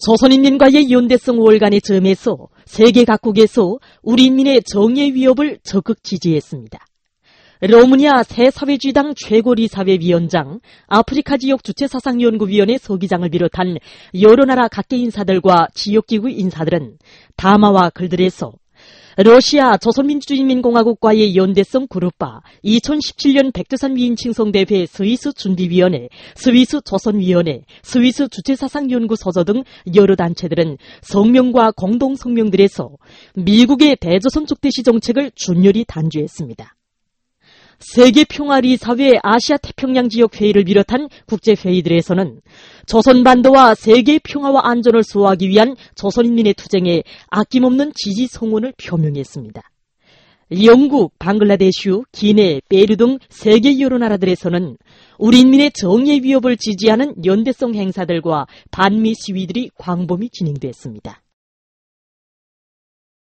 조선인민과의 연대성 월간의 점에서 세계 각국에서 우리 인민의 정의의 위협을 적극 지지했습니다. 로마니아 새사회주의당 최고리사회위원장, 아프리카 지역 주체사상연구위원회 서기장을 비롯한 여러 나라 각계 인사들과 지역기구 인사들은 담화와 글들에서 러시아 조선민주주의인민공화국과의 연대성 그룹바 2017년 백두산 위인칭송대회 스위스 준비위원회, 스위스 조선위원회, 스위스 주체사상연구소조 등 여러 단체들은 성명과 공동성명들에서 미국의 대조선 적대시 정책을 준열히 단죄했습니다. 세계평화리사회 아시아태평양지역회의를 비롯한 국제회의들에서는 조선반도와 세계 평화와 안전을 수호하기 위한 조선인민의 투쟁에 아낌없는 지지 성원을 표명했습니다. 영국, 방글라데슈, 기네, 페루 등 세계 여러 나라들에서는 우리 인민의 정의의 위협을 지지하는 연대성 행사들과 반미 시위들이 광범위 진행됐습니다.